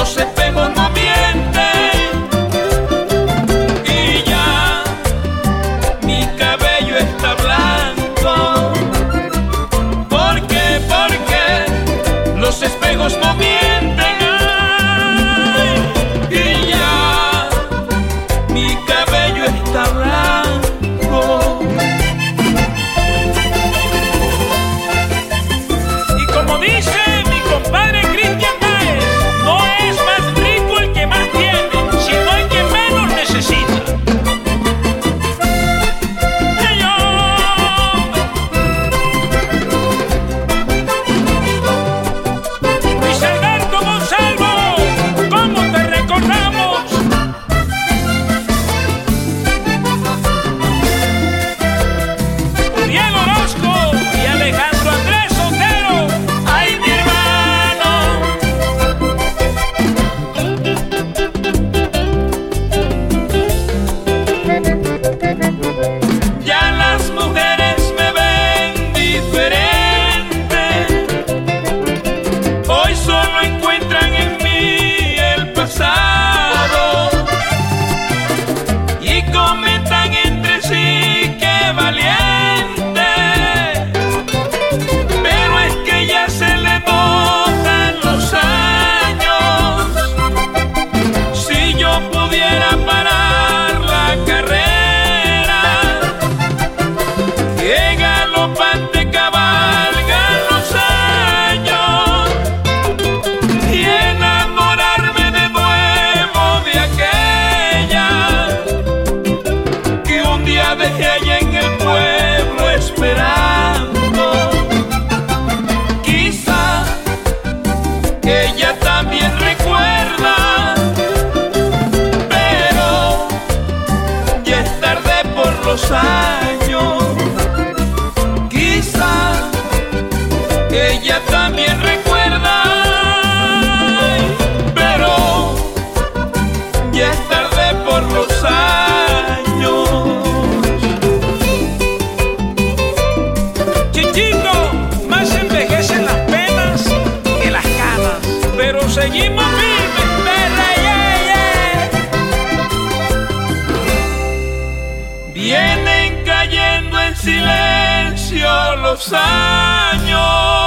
los espejos no mienten y ya mi cabello está blanco. ¿Por qué? Porque los espejos no mienten. Ay, y ya mi cabello está blanco. Y como dice mi compadre Cristian Báez, no es más rico el que más tiene, sino el que menos necesita. Luis Alberto Monsalvo, ¿cómo te recordamos? Uriel Orozco y Alejandro Andrés Otero. ¡Ay, mi hermano! Ya las mujeres me ven diferente. Hoy solo encuentran en mí el pasado y comentan entre sí que valiente. Pero es que ya se le botan los años. Si yo pudiera parar la carrera, que galopante cabalgan los años, y enamorarme de nuevo de aquella que un día dejé allá en el pueblo esperando. Quizá ella también recuerda, pero ya es tarde por los años. Quizá ella también recuerda, pero ya es tarde por los años. Chichito, más envejecen las penas que las canas, pero seguimos firmes, perra, Vienen cayendo en silencio los años.